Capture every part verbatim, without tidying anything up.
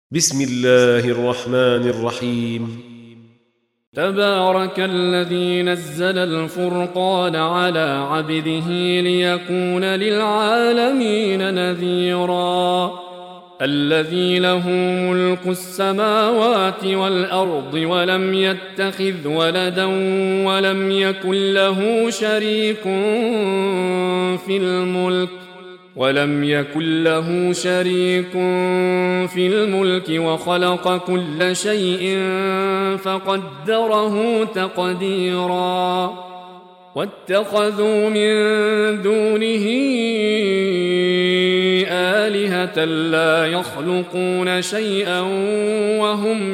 بسم الله الرحمن الرحيم. تبارك الذي نزل الفرقان على عبده ليكون للعالمين نذيرا الذي له ملك السماوات والأرض ولم يتخذ ولدا ولم يكن له شريك في الملك ولم يكن له شريك في الملك وخلق كل شيء فقدره تقديرا واتخذوا من دونه آلهة لا يخلقون شيئا وهم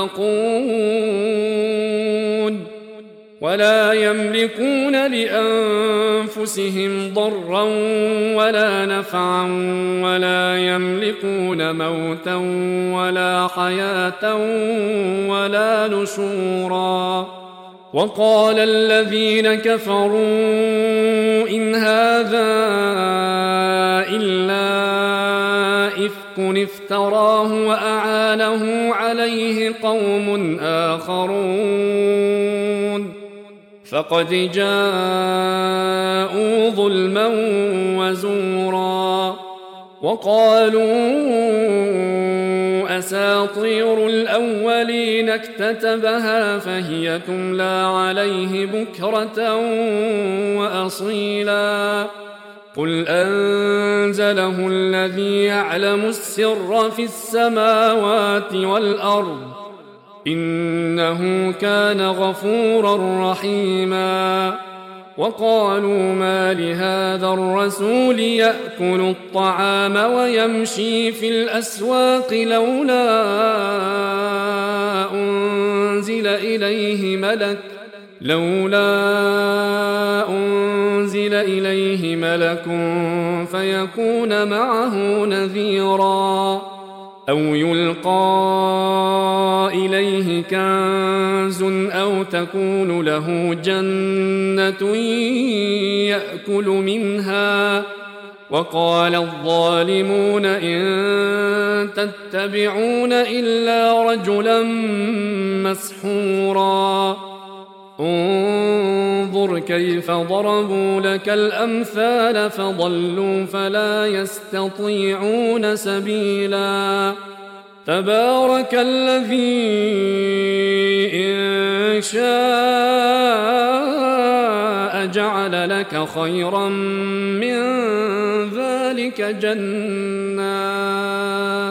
يخلقون ولا يملكون لأنفسهم ضرا ولا نفعا ولا يملكون موتا ولا حياة ولا نشورا وقال الذين كفروا إن هذا إلا إفك افتراه وأعانه عليه قوم آخرون فقد جاءوا ظلما وزورا وقالوا أساطير الأولين اكتتبها فهي تملى عليه بكرة وأصيلا قل أنزله الذي يعلم السر في السماوات والأرض إنه كان غفورا رحيما وقالوا ما لهذا الرسول يأكل الطعام ويمشي في الأسواق لولا أنزل إليه ملك لولا أنزل إليه ملك فيكون معه نذيرا أو يلقى إليه كنز أو تكون له جنة يأكل منها وقال الظالمون إن تتبعون إلا رجلا مسحورا انظر كيف ضربوا لك الأمثال فضلوا فلا يستطيعون سبيلا تبارك الذي إن شاء جعل لك خيرا من ذلك جنات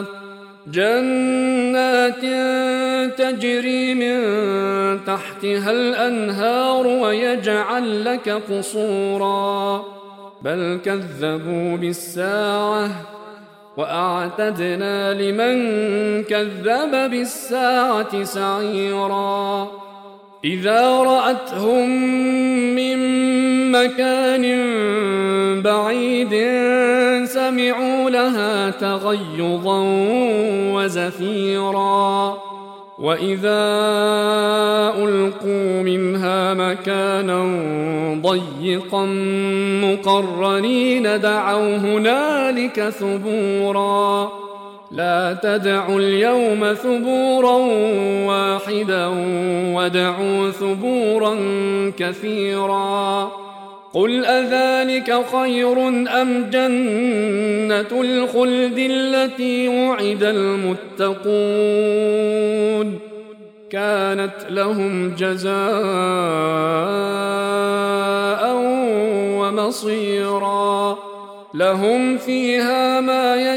جنات تجري من تحتها الأنهار ويجعل لك قصورا بل كذبوا بالساعة وأعتدنا لمن كذب بالساعة سعيرا إذا رأتهم من مكان بعيد سمعوا لها تغيظا وزفيرا وإذا ألقوا منها مكانا ضيقا مقرنين دعوا هنالك ثبورا لا تدعوا اليوم ثبورا واحدا ودعوا ثبورا كثيرا قل أذلك خير أم جنة الخلد التي وعد المتقون كانت لهم جزاء ومصيرا لهم فيها ما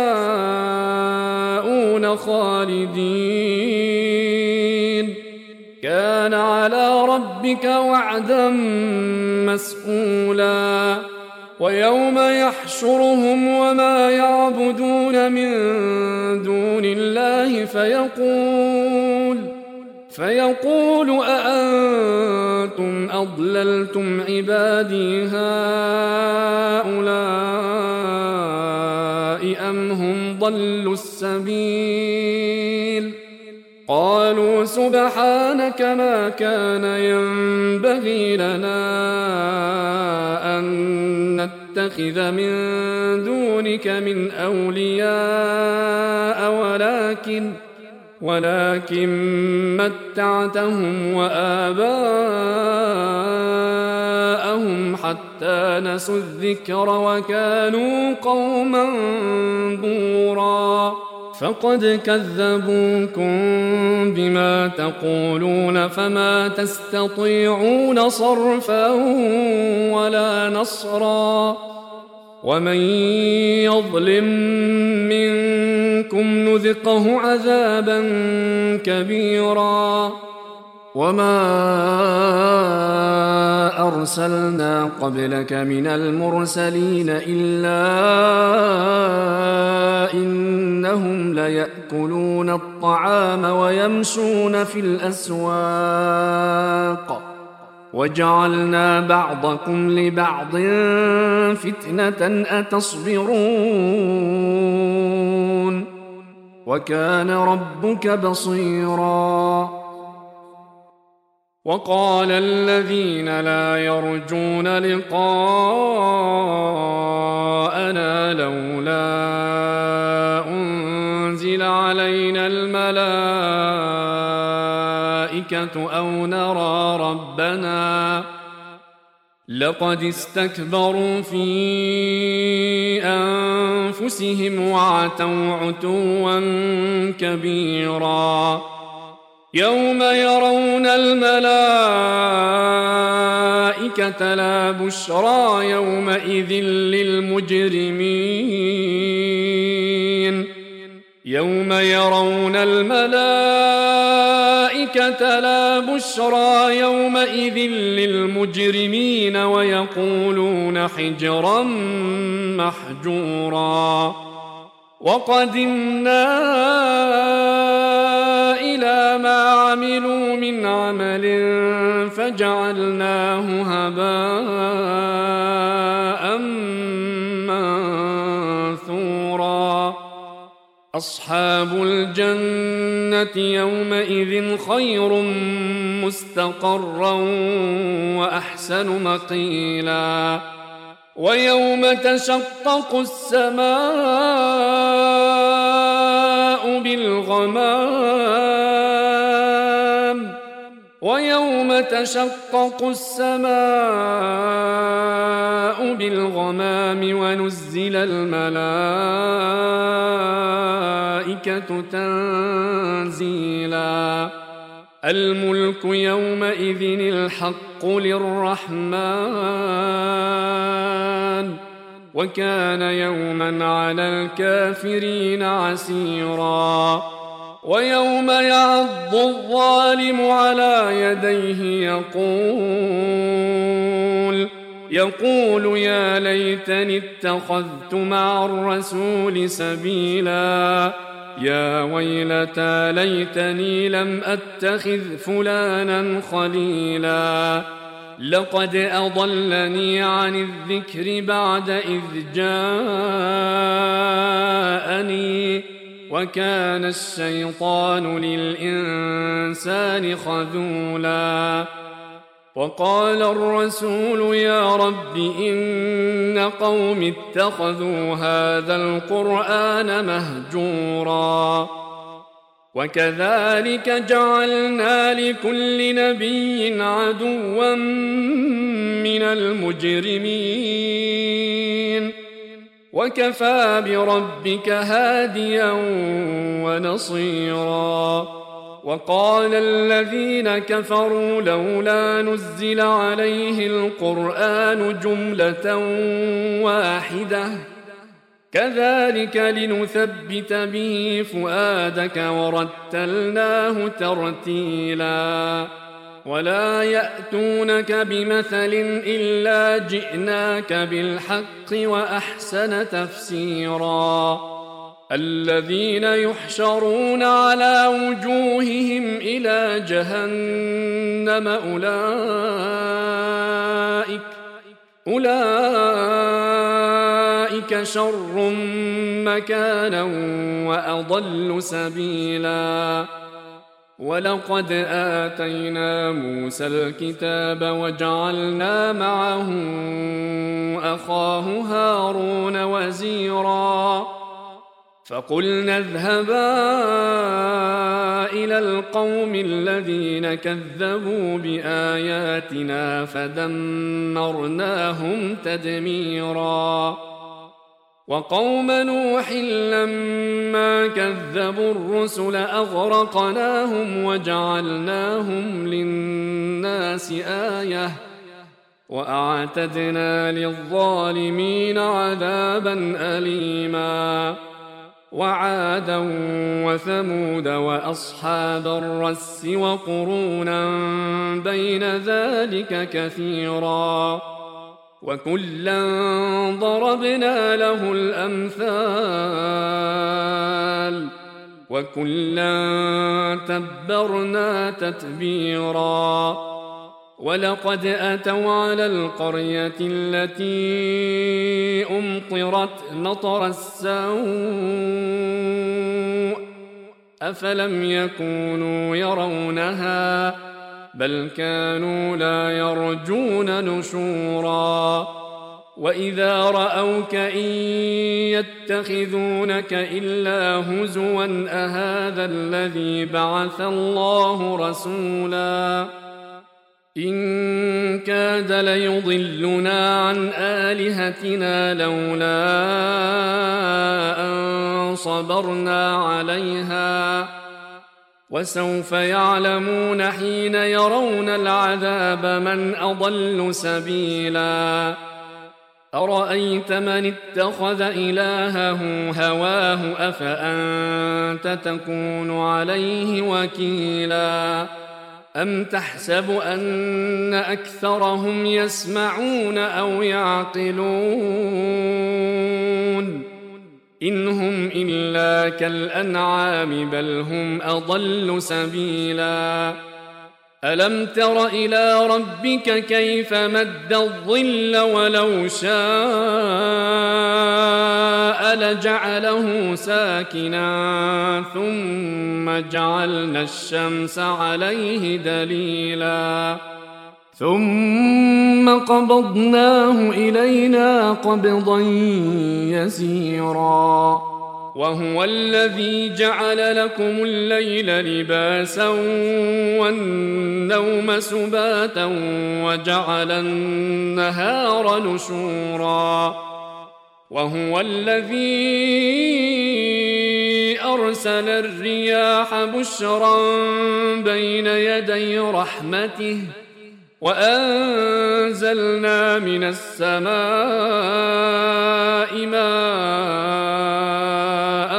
يشاءون خالدين كان على ربك وعدا مسئولا ويوم يحشرهم وما يعبدون من دون الله فيقول فيقول أأنتم أضللتم عبادي هؤلاء أم هم ضلوا السبيل قالوا سبحانك ما كان ينبغي لنا أن نتخذ من دونك من أولياء ولكن ولكن ولكن متعتهم وآباءهم حتى نسوا الذكر وكانوا قوما بورا فقد كذبوكم بما تقولون فما تستطيعون صرفا ولا نصرا ومن يظلم منكم نذقه عذابا كبيرا وما أرسلنا قبلك من المرسلين إلا إنهم ليأكلون الطعام ويمشون في الأسواق وجعلنا بعضكم لبعض فتنة أتصبرون وكان ربك بصيرا وقال الذين لا يرجون لقاءنا لولا أنزل علينا الملائكة أو نرى ربنا لقد استكبروا في أنفسهم وعتوا عتوا كبيرا يوم يرون الملائكة لا بشرى يومئذ للمجرمين يوم يرون الملائكة لا بشرى يومئذ للمجرمين ويقولون حجرا محجورا وقدمنا إلى ما عملوا من عمل فجعلناه هباء منثورا أصحاب الجنة يومئذ خير مستقرا وأحسن مقيلا ويوم تشقق السماء بالغمام ويوم تشقق السماء بالغمام ونزل الملائكة تنزيلا الملك يومئذ الحق للرحمن وكان يوما على الكافرين عسيرا ويوم يعض الظالم على يديه يقول يقول يا ليتني اتخذت مع الرسول سبيلا يا ويلتى ليتني لم أتخذ فلانا خليلا لقد أضلني عن الذكر بعد إذ جاءني وكان الشيطان للإنسان خذولا وقال الرسول يا رب إن قوم اتخذوا هذا القرآن مهجورا وكذلك جعلنا لكل نبي عدوا من المجرمين وكفى بربك هاديا ونصيرا وقال الذين كفروا لولا نزل عليه القرآن جملة واحدة كذلك لنثبت به فؤادك ورتلناه ترتيلا ولا يأتونك بمثل إلا جئناك بالحق وأحسن تفسيرا الذين يحشرون على وجوههم إلى جهنم أولئك أولئك شر مكانا وأضل سبيلا ولقد آتينا موسى الكتاب وجعلنا معه أخاه هارون وزيرا فقلنا اذهبا إلى القوم الذين كذبوا بآياتنا فدمرناهم تدميرا وقوم نوح لما كذبوا الرسل أغرقناهم وجعلناهم للناس آية وأعتدنا للظالمين عذابا أليما وعادا وثمود وأصحاب الرس وقرونا بين ذلك كثيرا وكلا ضربنا له الأمثال وكلا تبرنا تتبيرا ولقد أتوا على القرية التي أمطرت مطر السوء أفلم يكونوا يرونها بل كانوا لا يرجون نشورا وإذا رأوك إن يتخذونك إلا هزوا أهذا الذي بعث الله رسولا إن كاد ليضلنا عن آلهتنا لولا أن صبرنا عليها وسوف يعلمون حين يرون العذاب من أضل سبيلا أرأيت من اتخذ إلهه هواه أفأنت تكون عليه وكيلا أم تحسب أن أكثرهم يسمعون أو يعقلون إن هم إلا كالأنعام بل هم أضل سبيلا ألم تر إلى ربك كيف مد الظل ولو شاء لجعله ساكنا ثم جعلنا الشمس عليه دليلا ثم قبضناه إلينا قبضا يسيرا وهو الذي جعل لكم الليل لباسا والنوم سباتا وجعل النهار نشورا وهو الذي أرسل الرياح بشرا بين يدي رحمته وأنزلنا من السماء ماء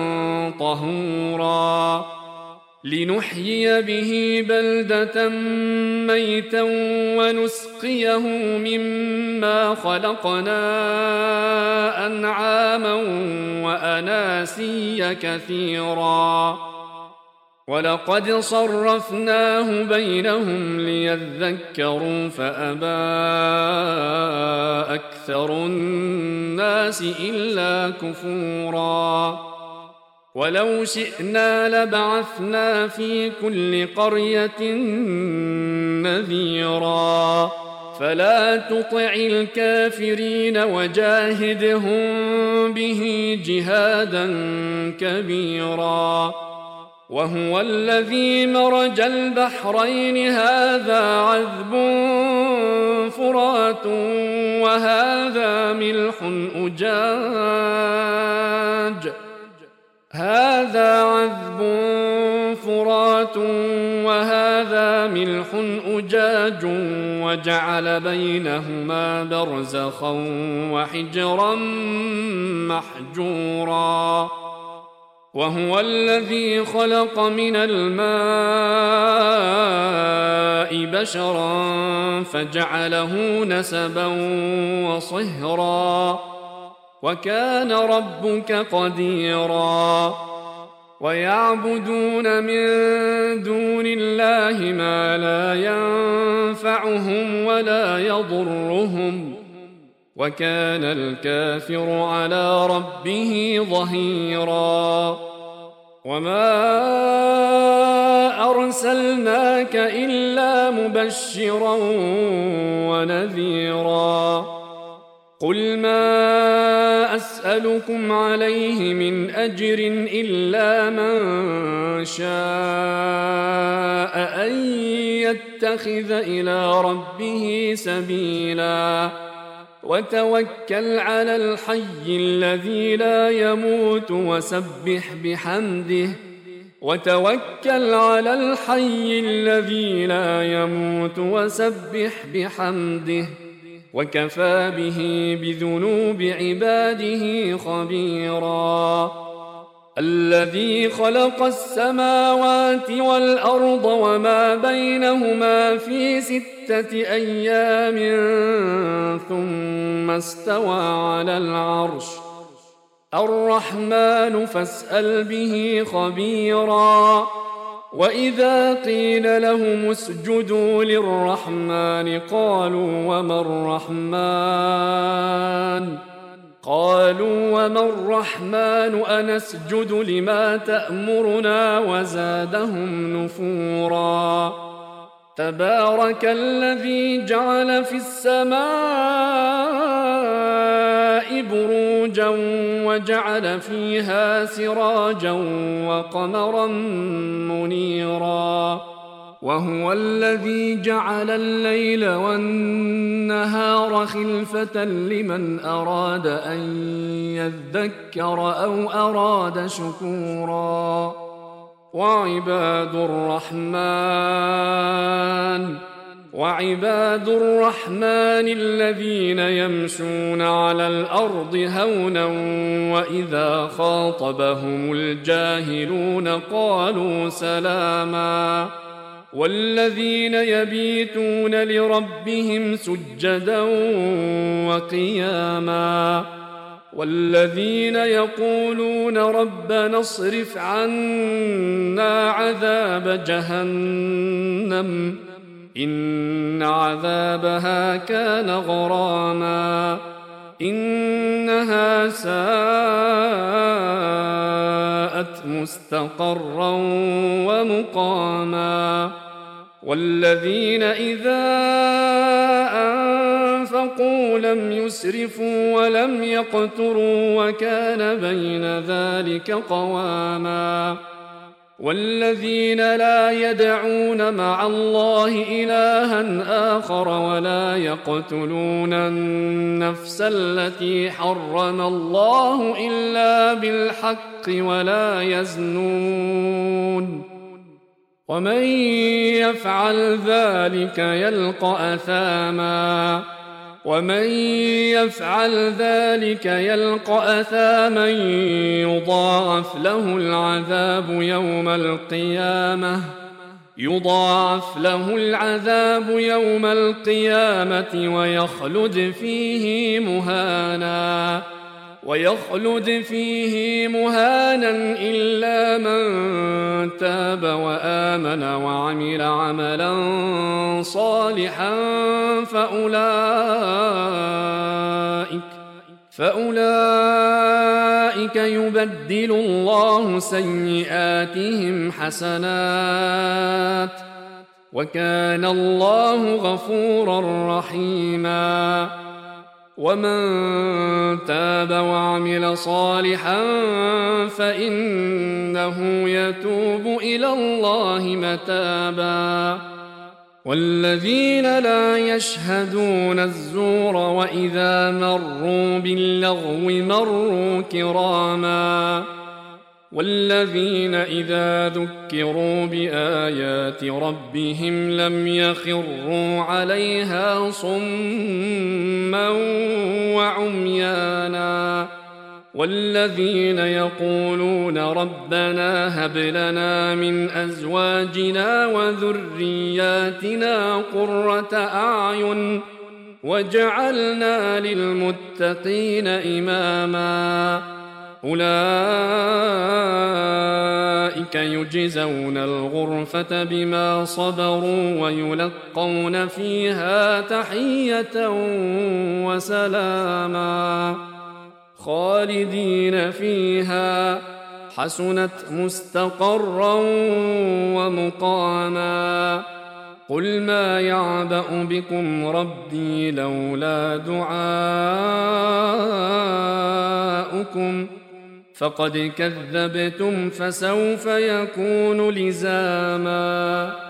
طهورا لنحيي به بلدة ميتا ونسقيه مما خلقنا أنعاما وأناسيا كثيرا ولقد صرفناه بينهم ليذكروا فأبى أكثر الناس إلا كفورا ولو شئنا لبعثنا في كل قرية نذيرا فلا تطع الكافرين وجاهدهم به جهادا كبيرا وهو الذي مرج البحرين هذا عذب فرات وهذا ملح أجاج هذا عذب فرات وهذا ملح أجاج وجعل بينهما برزخا وحجرا محجورا وهو الذي خلق من الماء بشرا فجعله نسبا وصهرا وكان ربك قديرا ويعبدون من دون الله ما لا ينفعهم ولا يضرهم وكان الكافر على ربه ظهيرا وما أرسلناك إلا مبشرا ونذيرا قل ما أسألكم عليه من أجر إلا من شاء أن يتخذ إلى ربه سبيلا وتوكل على الحي الذي لا يموت وسبح بحمده وتوكل على الحي الذي لا يموت وسبح بحمده وكفى به بذنوب عباده خبيرا الذي خلق السماوات والأرض وما بينهما في ستة أيام ثم استوى على العرش الرحمن فاسأل به خبيرا وإذا قيل لهم اسجدوا للرحمن قالوا وما الرحمن قالوا وما الرحمن أنسجد لما تأمرنا وزادهم نفورا تبارك الذي جعل في السماء بروجا وجعل فيها سراجا وقمرا منيرا وهو الذي جعل الليل والنهار خلفة لمن أراد أن يذكر أو أراد شكورا وعباد الرحمن وعباد الرحمن الذين يمشون على الأرض هونا وإذا خاطبهم الجاهلون قالوا سلاما والذين يبيتون لربهم سجدا وقياما والذين يقولون ربنا اصرف عنا عذاب جهنم إن عذابها كان غراما إنها ساءت مستقرا ومقاما والذين إذا أنفقوا لم يسرفوا ولم يقتروا وكان بين ذلك قواما والذين لا يدعون مع الله إلها آخر ولا يقتلون النفس التي حرم الله إلا بالحق ولا يزنون ومن يفعل ذلك يلقى أثاما ومن يفعل ذلك يلقى أثاما يضاعف له العذاب يوم القيامة يضاعف له العذاب يوم القيامة ويخلد فيه مهانا ويخلد فيه مهانا إلا من تاب وآمن وعمل عملا صالحا فأولئك فأولئك يبدل الله سيئاتهم حسنات وكان الله غفورا رحيما ومن تاب وعمل صالحا فإنه يتوب إلى الله متابا والذين لا يشهدون الزور وإذا مروا باللغو مروا كراما والذين إذا ذكروا بآيات ربهم لم يخروا عليها صما وعميانا والذين يقولون ربنا هب لنا من أزواجنا وذرياتنا قرة أعين واجعلنا للمتقين إماما أولئك يجزون الغرفة بما صبروا ويلقون فيها تحية وسلاما خالدين فيها حسنت مستقرا ومقاما قل ما يعبأ بكم ربي لولا دعاؤكم فقد كذبتم فسوف يكون لزاما